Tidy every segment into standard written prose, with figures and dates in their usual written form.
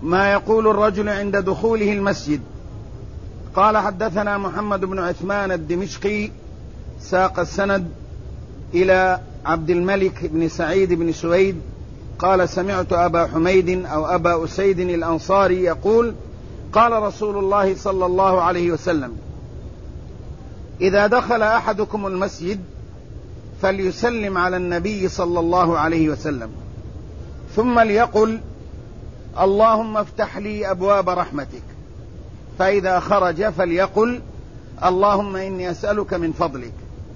ما يقول الرجل عند دخوله المسجد. قال حدثنا محمد بن عثمان الدمشقي ساق السند إلى عبد الملك بن سعيد بن سويد قال سمعت أبا حميد أو أبا أسيد الأنصاري يقول قال رسول الله صلى الله عليه وسلم إذا دخل أحدكم المسجد فليسلم على النبي صلى الله عليه وسلم ثم ليقل اللهم افتح لي أبواب رحمتك، فإذا خرج فليقل اللهم إني أسألك من فضلك.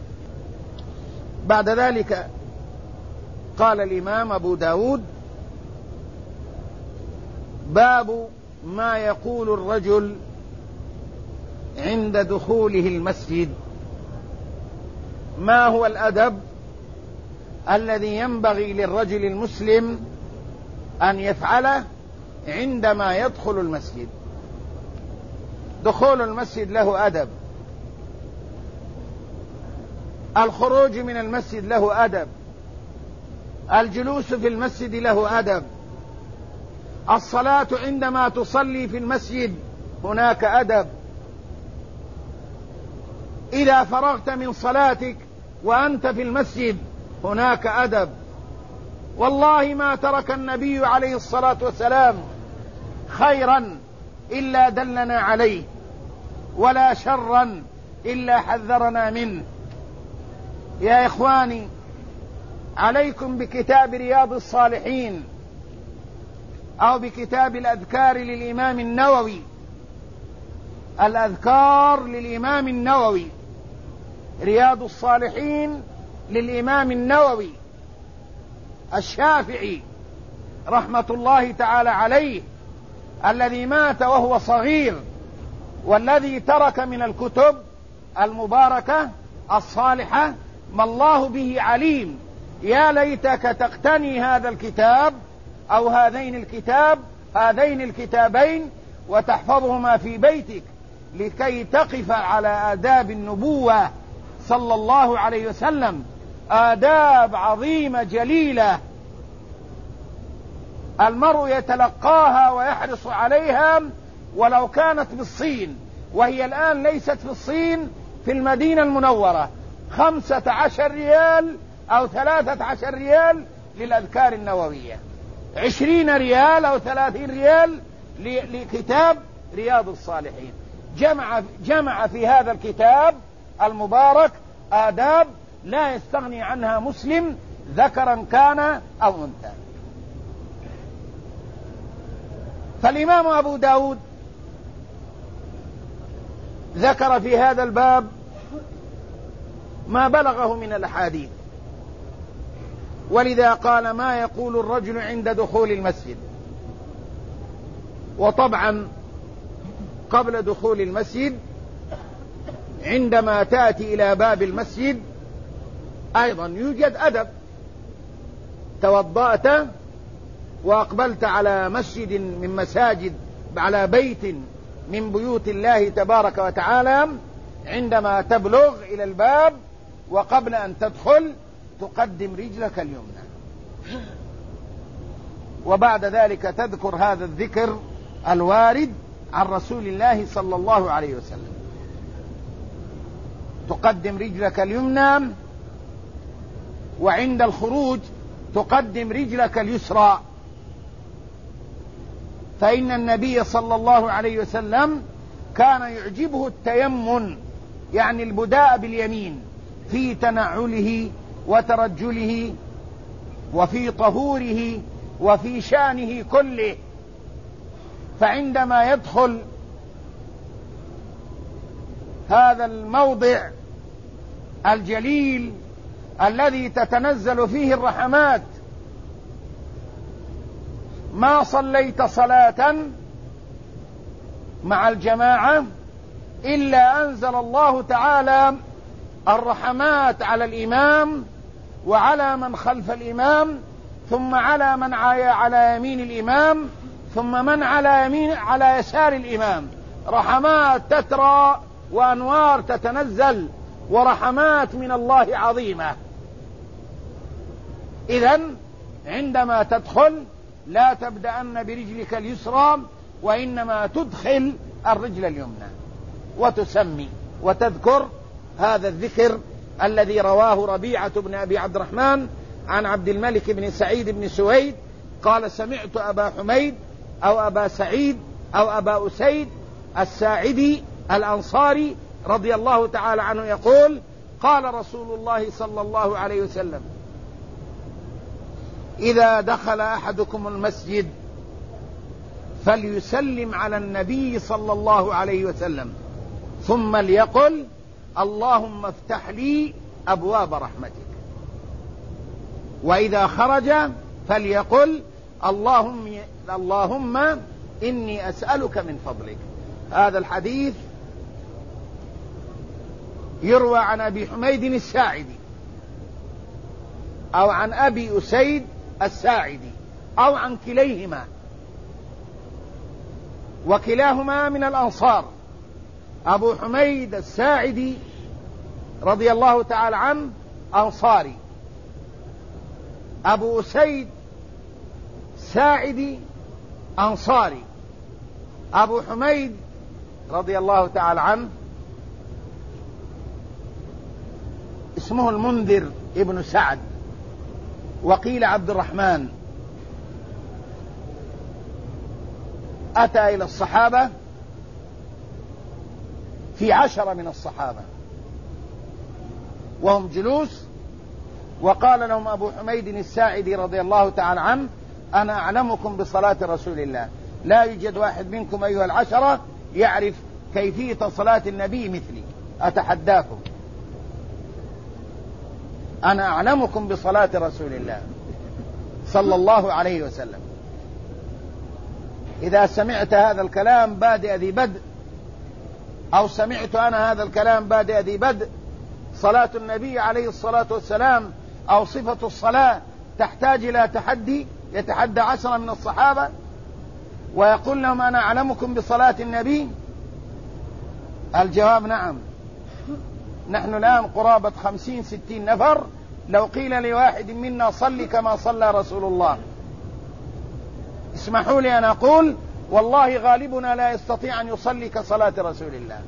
بعد ذلك قال الإمام أبو داود باب ما يقول الرجل عند دخوله المسجد. ما هو الأدب الذي ينبغي للرجل المسلم أن يفعله عندما يدخل المسجد؟ دخول المسجد له أدب، الخروج من المسجد له أدب، الجلوس في المسجد له أدب، الصلاة عندما تصلي في المسجد هناك أدب، إذا فرغت من صلاتك وأنت في المسجد هناك أدب. والله ما ترك النبي عليه الصلاة والسلام خيرا إلا دلنا عليه، ولا شرا إلا حذرنا منه. يا إخواني، عليكم بكتاب رياض الصالحين أو بكتاب الأذكار للإمام النووي. الأذكار للإمام النووي، رياض الصالحين للإمام النووي الشافعي رحمة الله تعالى عليه، الذي مات وهو صغير، والذي ترك من الكتب المباركة الصالحة ما الله به عليم. يا ليتك تقتني هذا الكتاب أو هذين الكتابين وتحفظهما في بيتك لكي تقف على آداب النبوة صلى الله عليه وسلم، آداب عظيمة جليلة المرء يتلقاها ويحرص عليها ولو كانت بالصين، وهي الآن ليست في الصين، في المدينة المنورة 15 ريال أو 13 ريال للأذكار النووية، 20 ريال أو 30 ريال لكتاب رياض الصالحين. جمع في هذا الكتاب المبارك آداب لا يستغني عنها مسلم ذكرا كان أو أنثى. فالإمام أبو داود ذكر في هذا الباب ما بلغه من الأحاديث، ولذا قال ما يقول الرجل عند دخول المسجد. وطبعا قبل دخول المسجد عندما تأتي إلى باب المسجد أيضا يوجد أدب. توضأت وأقبلت على مسجد من مساجد، على بيت من بيوت الله تبارك وتعالى، عندما تبلغ إلى الباب وقبل أن تدخل تقدم رجلك اليمنى، وبعد ذلك تذكر هذا الذكر الوارد عن رسول الله صلى الله عليه وسلم. تقدم رجلك اليمنى، وعند الخروج تقدم رجلك اليسرى، فإن النبي صلى الله عليه وسلم كان يعجبه التيمن، يعني البداء باليمين، في تنعله وترجله وفي طهوره وفي شأنه كله. فعندما يدخل هذا الموضع الجليل الذي تتنزل فيه الرحمات، ما صليت صلاة مع الجماعة إلا أنزل الله تعالى الرحمات على الإمام وعلى من خلف الإمام، ثم على من على يمين الإمام، ثم من على يسار الإمام. رحمات تترى وأنوار تتنزل، ورحمات من الله عظيمة. إذن عندما تدخل لا تبدأن برجلك اليسرى، وإنما تدخل الرجل اليمنى وتسمي وتذكر هذا الذكر الذي رواه ربيعة بن أبي عبد الرحمن عن عبد الملك بن سعيد بن سويد قال: سمعت أبا حميد أو أبا سعيد أو أبا أسيد الساعدي الأنصاري رضي الله تعالى عنه يقول: قال رسول الله صلى الله عليه وسلم: إذا دخل أحدكم المسجد فليسلم على النبي صلى الله عليه وسلم، ثم ليقل: اللهم افتح لي أبواب رحمتك. وإذا خرج فليقل: اللهم إني أسألك من فضلك. هذا الحديث يروى عن أبي حميد الساعدي أو عن أبي أسيد الساعدي أو عن كليهما، وكلاهما من الأنصار. أبو حميد الساعدي رضي الله تعالى عنه أنصاري، أبو أسيد ساعدي أنصاري، أبو حميد رضي الله تعالى عنه اسمه المنذر ابن سعد، وقيل عبد الرحمن. أتى إلى الصحابة في 10 من الصحابة وهم جلوس، وقال لهم أبو حميد الساعدي رضي الله تعالى عنه: أنا أعلمكم بصلاة رسول الله، لا يوجد واحد منكم أيها 10 يعرف كيفية صلاة النبي مثلي، أتحداكم، أنا أعلمكم بصلاة رسول الله صلى الله عليه وسلم. إذا سمعت هذا الكلام بادئ ذي بدء، أو سمعت أنا هذا الكلام بادئ ذي بدء، صلاة النبي عليه الصلاة والسلام أو صفة الصلاة تحتاج إلى تحدي، يتحدى 10 من الصحابة ويقول لهم: أنا أعلمكم بصلاة النبي؟ الجواب نعم. نحن الآن قرابة 50-60 نفر، لو قيل لواحد منا: صل كما صلى رسول الله، اسمحوا لي أن أقول: والله غالبنا لا يستطيع أن يصلي كصلاة رسول الله.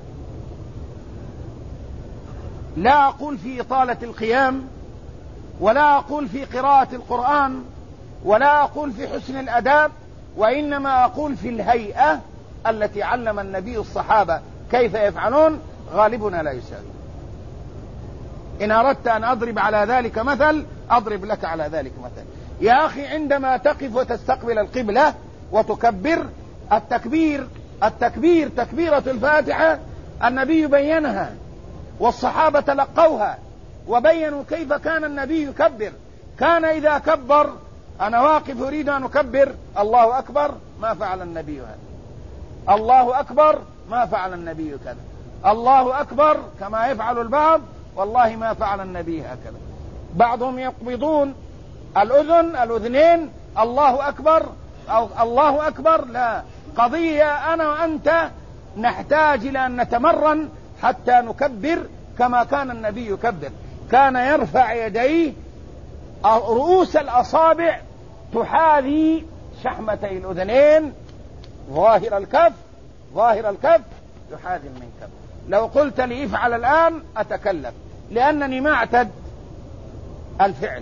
لا أقول في إطالة القيام، ولا أقول في قراءة القرآن، ولا أقول في حسن الأداب، وإنما أقول في الهيئة التي علم النبي الصحابة كيف يفعلون، غالبنا لا يساوي. إن أردت أن أضرب على ذلك مثل أضرب لك على ذلك مثل. يا أخي، عندما تقف وتستقبل القبلة وتكبر، التكبير تكبيرة الفاتحة النبي بينها والصحابة تلقوها وبينوا كيف كان النبي يكبر. كان إذا كبر: أنا واقف أريد أن أكبر، الله أكبر، ما فعل النبي هذا، الله أكبر، ما فعل النبي كذا، الله أكبر كما يفعل البعض، والله ما فعل النبي هكذا. بعضهم يقبضون الأذنين، الله أكبر أو الله أكبر. لا، قضية أنا وأنت نحتاج إلى أن نتمرن حتى نكبر كما كان النبي يكبر. كان يرفع يديه رؤوس الأصابع تحاذي شحمتي الأذنين، ظاهر الكف يحاذي المنكب. لو قلت لي افعل الآن أتكلف، لأنني ما اعتد الفعل.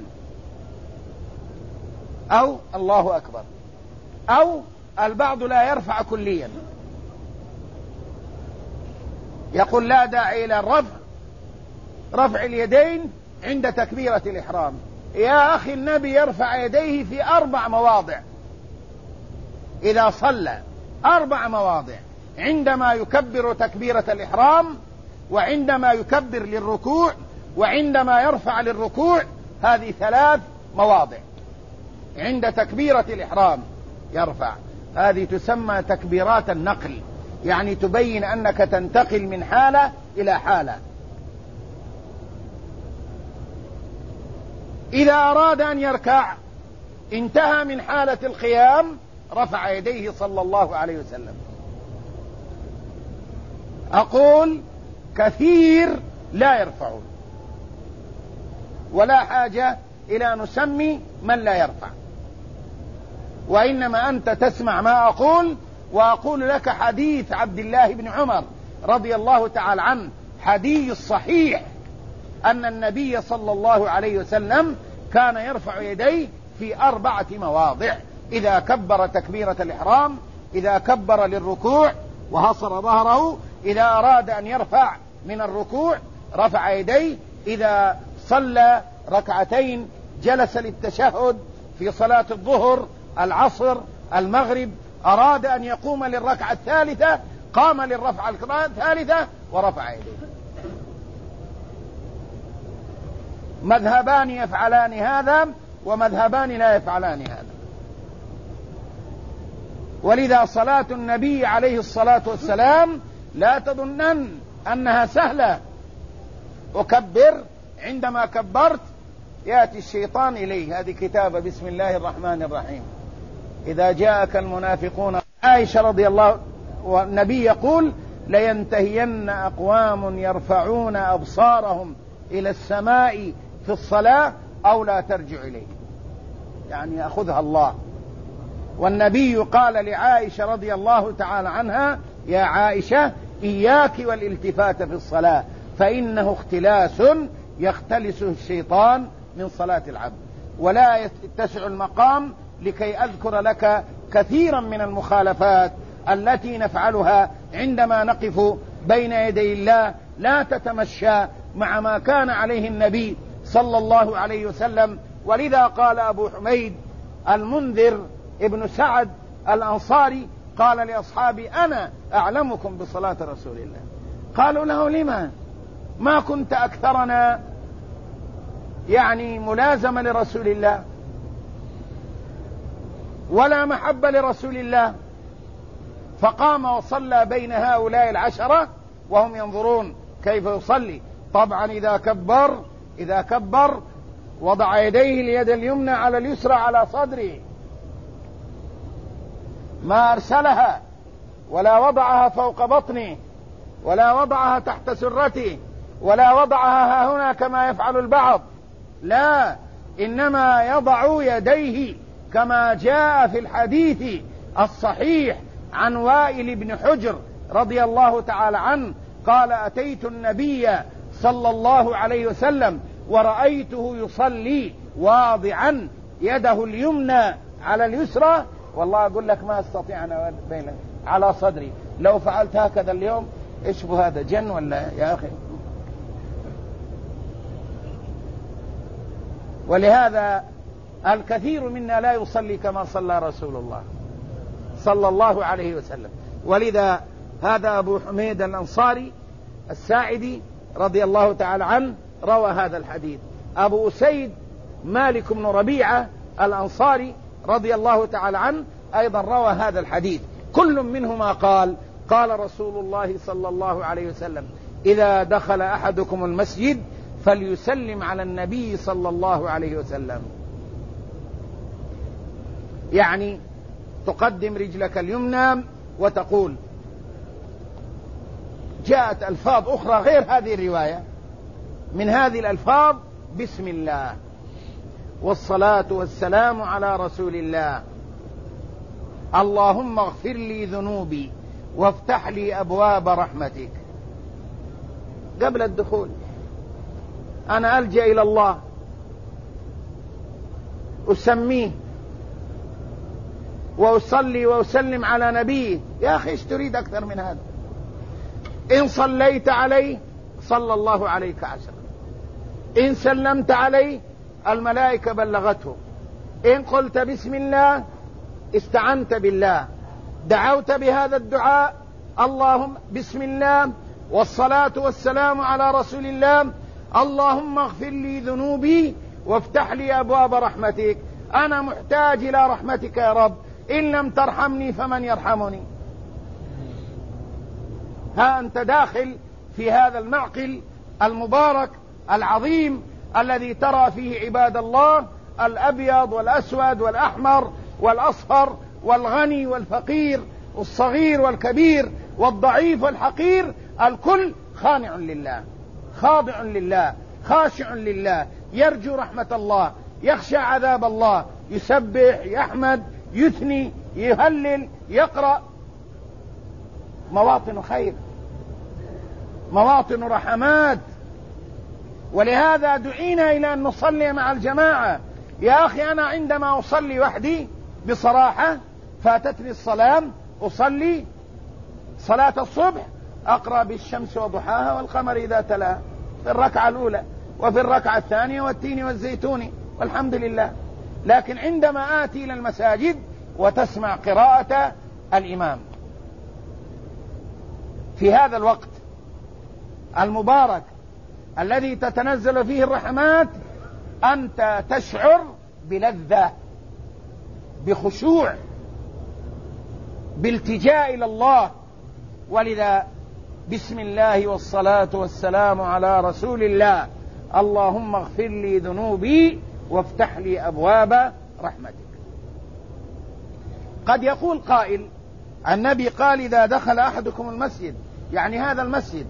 أو الله أكبر، أو البعض لا يرفع كليا، يقول لا داعي إلى رفع اليدين عند تكبيرة الإحرام. يا أخي، النبي يرفع يديه في 4 مواضع إذا صلى، 4 مواضع: عندما يكبر تكبيرة الإحرام، وعندما يكبر للركوع، وعندما يرفع للركوع. هذه 3 مواضع عند تكبيرة الإحرام يرفع. هذه تسمى تكبيرات النقل، يعني تبين أنك تنتقل من حالة إلى حالة. إذا أراد أن يركع انتهى من حالة القيام رفع يديه صلى الله عليه وسلم. أقول كثير لا يرفعون، ولا حاجة إلى نسمي من لا يرفع. وإنما أنت تسمع ما أقول، وأقول لك حديث عبد الله بن عمر رضي الله تعالى عنه، حديث صحيح، أن النبي صلى الله عليه وسلم كان يرفع يديه في 4 مواضع: إذا كبر تكبيرة الإحرام، إذا كبر للركوع وحصر ظهره، إذا أراد أن يرفع من الركوع رفع يديه، إذا صلى ركعتين جلس للتشهد في صلاة الظهر العصر المغرب، أراد أن يقوم للركعة الثالثة قام للرفعة الثالثة ورفع يديه. مذهبان يفعلان هذا ومذهبان لا يفعلان هذا. ولذا صلاة النبي عليه الصلاة والسلام لا تظنن أنها سهلة. أكبر، عندما كبرت يأتي الشيطان إليه. هذه كتابة بسم الله الرحمن الرحيم. إذا جاءك المنافقون، عائشة رضي الله، والنبي يقول: لينتهين أقوام يرفعون أبصارهم إلى السماء في الصلاة أو لا ترجع إليه، يعني يأخذها الله. والنبي قال لعائشة رضي الله تعالى عنها: يا عائشة إياك والالتفات في الصلاة، فإنه اختلاس يختلسه الشيطان من صلاة العبد. ولا يتسع المقام لكي أذكر لك كثيرا من المخالفات التي نفعلها عندما نقف بين يدي الله. لا تتمشى مع ما كان عليه النبي صلى الله عليه وسلم. ولذا قال أبو حميد المنذر ابن سعد الأنصاري قال لأصحابي: أنا أعلمكم بصلاة رسول الله. قالوا له: لما ما كنت أكثرنا يعني ملازمة لرسول الله ولا محبة لرسول الله؟ فقام وصلى بين هؤلاء 10 وهم ينظرون كيف يصلي. طبعا إذا كبر وضع يديه اليد اليمنى على اليسرى على صدره، ما أرسلها ولا وضعها فوق بطنه ولا وضعها تحت سرته ولا وضعها ها هنا كما يفعل البعض، لا، إنما يضع يديه كما جاء في الحديث الصحيح عن وائل بن حجر رضي الله تعالى عنه قال: أتيت النبي صلى الله عليه وسلم ورأيته يصلي واضعا يده اليمنى على اليسرى، والله أقول لك ما أستطيع أن بينه على صدري، لو فعلت هكذا اليوم إيش هذا جن ولا يا أخي؟ ولهذا الكثير منا لا يصلي كما صلى رسول الله صلى الله عليه وسلم. ولذا هذا أبو حميد الأنصاري الساعدي رضي الله تعالى عنه روى هذا الحديث. أبو أسيد مالك بن ربيعة الأنصاري رضي الله تعالى عنه أيضا روى هذا الحديث. كل منهما قال رسول الله صلى الله عليه وسلم: إذا دخل أحدكم المسجد فليسلم على النبي صلى الله عليه وسلم. يعني تقدم رجلك اليمنى وتقول. جاءت ألفاظ أخرى غير هذه الرواية، من هذه الألفاظ: بسم الله والصلاة والسلام على رسول الله، اللهم اغفر لي ذنوبي وافتح لي أبواب رحمتك. قبل الدخول أنا ألجأ إلى الله، أسميه وأصلي وأسلم على نبيه. يا أخي إيش تريد أكثر من هذا؟ إن صليت عليه صلى الله عليك 10، إن سلمت عليه الملائكة بلغته، إن قلت بسم الله استعنت بالله، دعوت بهذا الدعاء: اللهم بسم الله والصلاة والسلام على رسول الله، اللهم اغفر لي ذنوبي وافتح لي أبواب رحمتك، أنا محتاج إلى رحمتك يا رب، إن لم ترحمني فمن يرحمني. ها أنت داخل في هذا المعقل المبارك العظيم الذي ترى فيه عباد الله الأبيض والأسود والأحمر والأصفر والغني والفقير والصغير والكبير والضعيف والحقير، الكل خانع لله، خاضع لله، خاشع لله، يرجو رحمة الله، يخشى عذاب الله، يسبح، يحمد، يثني يهلل يقرأ، مواطن خير، مواطن رحمات. ولهذا دعينا إلى أن نصلي مع الجماعة. يا أخي أنا عندما أصلي وحدي بصراحة فاتتني الصلاة، أصلي صلاة الصبح أقرأ بالشمس وضحاها والقمر إذا تلاها في الركعة الأولى وفي الركعة الثانية والتين والزيتون والحمد لله. لكن عندما آتي إلى المساجد وتسمع قراءة الإمام في هذا الوقت المبارك الذي تتنزل فيه الرحمات، أنت تشعر بلذة، بخشوع، بالتجاء إلى الله. ولذا بسم الله والصلاة والسلام على رسول الله، اللهم اغفر لي ذنوبي وافتح لي أبواب رحمتك. قد يقول قائل النبي قال إذا دخل أحدكم المسجد، يعني هذا المسجد،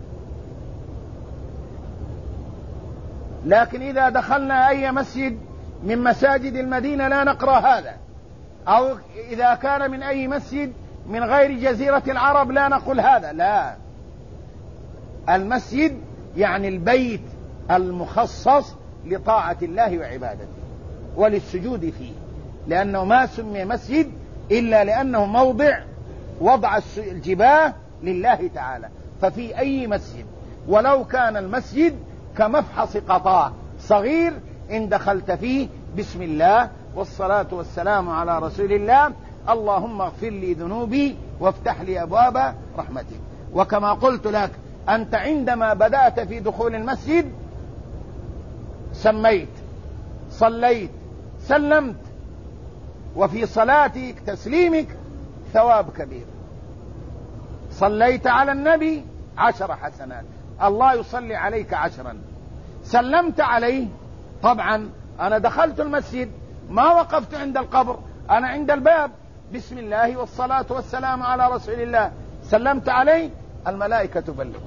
لكن إذا دخلنا أي مسجد من مساجد المدينة لا نقرأ هذا، أو إذا كان من أي مسجد من غير جزيرة العرب لا نقول هذا. لا، المسجد يعني البيت المخصص لطاعة الله وعبادته وللسجود فيه، لأنه ما سمي مسجد إلا لأنه موضع وضع الجباه لله تعالى. ففي أي مسجد ولو كان المسجد كمفحص قطاع صغير إن دخلت فيه بسم الله والصلاة والسلام على رسول الله، اللهم اغفر لي ذنوبي وافتح لي أبواب رحمتك. وكما قلت لك أنت عندما بدأت في دخول المسجد سميت، صليت، سلمت، وفي صلاتك تسليمك ثواب كبير. صليت على النبي 10 حسنات، الله يصلي عليك 10. سلمت عليه، طبعا أنا دخلت المسجد ما وقفت عند القبر، أنا عند الباب، بسم الله والصلاة والسلام على رسول الله، سلمت عليه، الملائكة تبلغ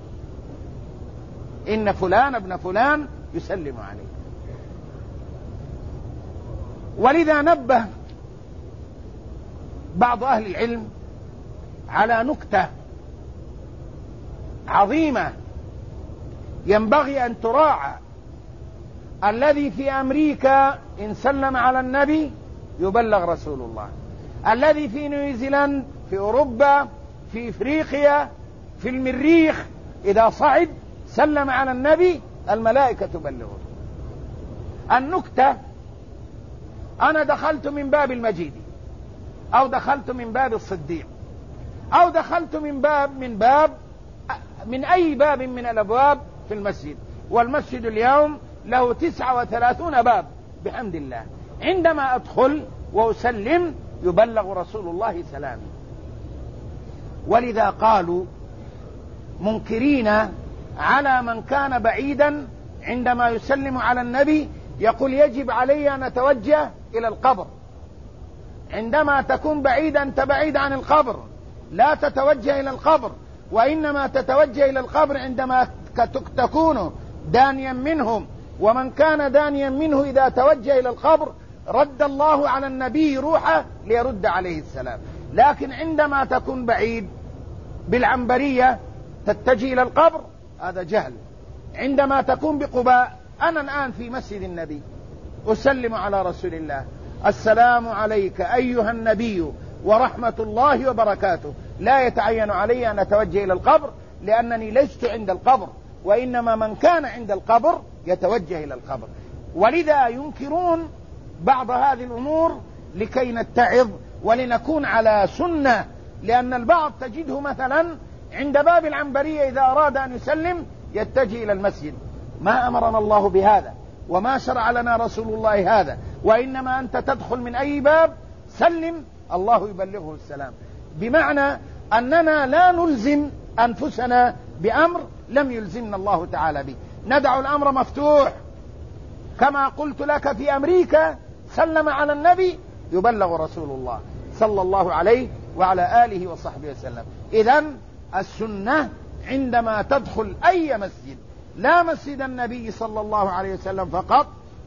إن فلان ابن فلان يسلم عليه. ولذا نبه بعض أهل العلم على نكتة عظيمة ينبغي أن تراعى. الذي في أمريكا إن سلم على النبي يبلغ رسول الله، الذي في نيوزيلاند، في أوروبا، في إفريقيا، في المريخ، إذا صعد سلم على النبي الملائكة تبلغه. النكتة، أنا دخلت من باب المجيد، أو دخلت من باب الصديق، أو دخلت من أي باب من الأبواب في المسجد، والمسجد اليوم له 39 باب بحمد الله. عندما أدخل وأسلم يبلغ رسول الله سلامي. ولذا قالوا منكرين على من كان بعيدا عندما يسلم على النبي يقول يجب علي أن أتوجه إلى القبر. عندما تكون بعيدا أنت بعيد عن القبر، لا تتوجه إلى القبر، وإنما تتوجه إلى القبر عندما تكون دانيا منهم. ومن كان دانيا منه إذا توجه إلى القبر رد الله على النبي روحه ليرد عليه السلام. لكن عندما تكون بعيد بالعنبرية تتجه إلى القبر، هذا جهل. عندما تكون بقباء، أنا الآن في مسجد النبي أسلم على رسول الله، السلام عليك أيها النبي ورحمة الله وبركاته، لا يتعين علي أن أتوجه إلى القبر لأنني لست عند القبر، وإنما من كان عند القبر يتوجه إلى القبر. ولذا ينكرون بعض هذه الأمور لكي نتعظ ولنكون على سنة. لأن البعض تجده مثلا عند باب العنبرية إذا أراد أن يسلم يتجه إلى المسجد. ما أمرنا الله بهذا وما شرع لنا رسول الله هذا، وإنما أنت تدخل من أي باب سلم الله يبلغه السلام. بمعنى أننا لا نلزم أنفسنا بأمر لم يلزمنا الله تعالى به، ندع الأمر مفتوح. كما قلت لك في أمريكا سلم على النبي يبلغ رسول الله صلى الله عليه وعلى آله وصحبه وسلم. إذن السنة عندما تدخل أي مسجد، لا مسجد النبي صلى الله عليه وسلم فقط،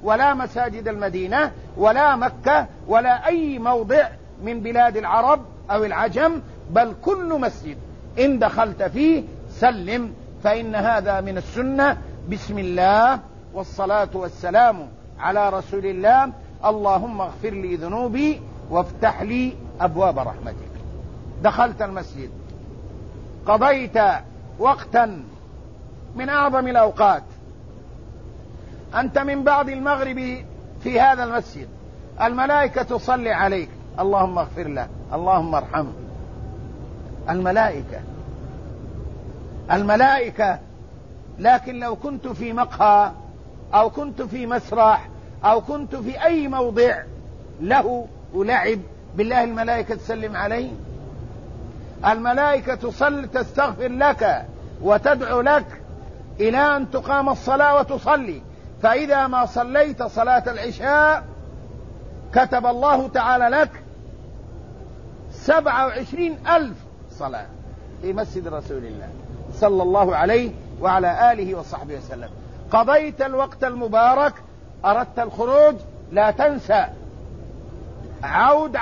ولا مساجد المدينة ولا مكة ولا أي موضع من بلاد العرب أو العجم، بل كل مسجد إن دخلت فيه سلم، فإن هذا من السنة. بسم الله والصلاة والسلام على رسول الله، اللهم اغفر لي ذنوبي وافتح لي أبواب رحمتك. دخلت المسجد، قضيت وقتا من أعظم الأوقات، أنت من بعد المغرب في هذا المسجد، الملائكة تصلي عليك، اللهم اغفر له، اللهم ارحمه. الملائكة. لكن لو كنت في مقهى أو كنت في مسرح أو كنت في أي موضع له ولعب، بالله الملائكة تسلم علي؟ الملائكة تصلي تستغفر لك وتدعو لك إلى أن تقام الصلاة وتصلي. فإذا ما صليت صلاة العشاء كتب الله تعالى لك 27,000 صلاة في مسجد رسول الله صلى الله عليه وعلى آله وصحبه وسلم. قضيت الوقت المبارك، أردت الخروج، لا تنسى عود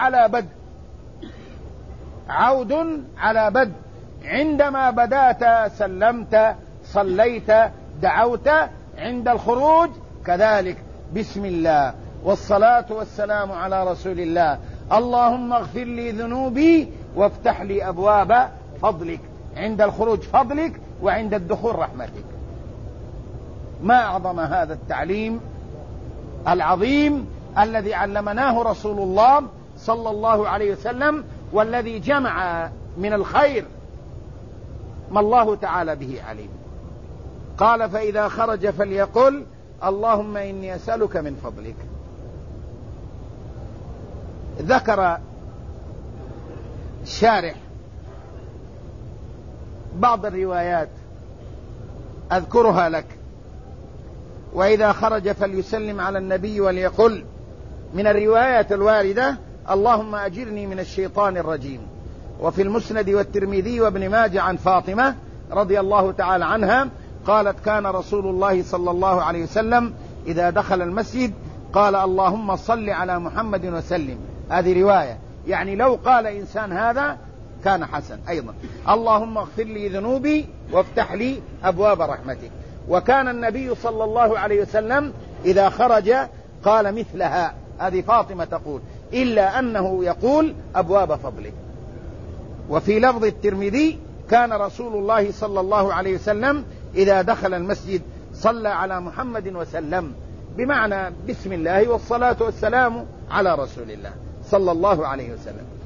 على بدء. عندما بدأت سلمت، صليت، دعوت. عند الخروج كذلك، بسم الله والصلاة والسلام على رسول الله، اللهم اغفر لي ذنوبي وافتح لي أبواب فضلك. عند الخروج فضلك، وعند الدخول رحمتك. ما أعظم هذا التعليم العظيم الذي علمناه رسول الله صلى الله عليه وسلم، والذي جمع من الخير ما الله تعالى به عليم. قال: فإذا خرج فليقل اللهم إني أسألك من فضلك. ذكر الشارح بعض الروايات أذكرها لك. وإذا خرج فليسلم على النبي وليقل. من الروايات الواردة: اللهم أجرني من الشيطان الرجيم. وفي المسند والترمذي وابن ماجه عن فاطمة رضي الله تعالى عنها قالت: كان رسول الله صلى الله عليه وسلم إذا دخل المسجد قال: اللهم صل على محمد وسلم. هذه رواية، يعني لو قال إنسان هذا كان حسن أيضا. اللهم اغفر لي ذنوبي وافتح لي أبواب رحمتك. وكان النبي صلى الله عليه وسلم إذا خرج قال مثلها، هذه فاطمة تقول، إلا أنه يقول أبواب فضلك. وفي لفظ الترمذي: كان رسول الله صلى الله عليه وسلم إذا دخل المسجد صلى على محمد وسلم، بمعنى بسم الله والصلاة والسلام على رسول الله صلى الله عليه وسلم.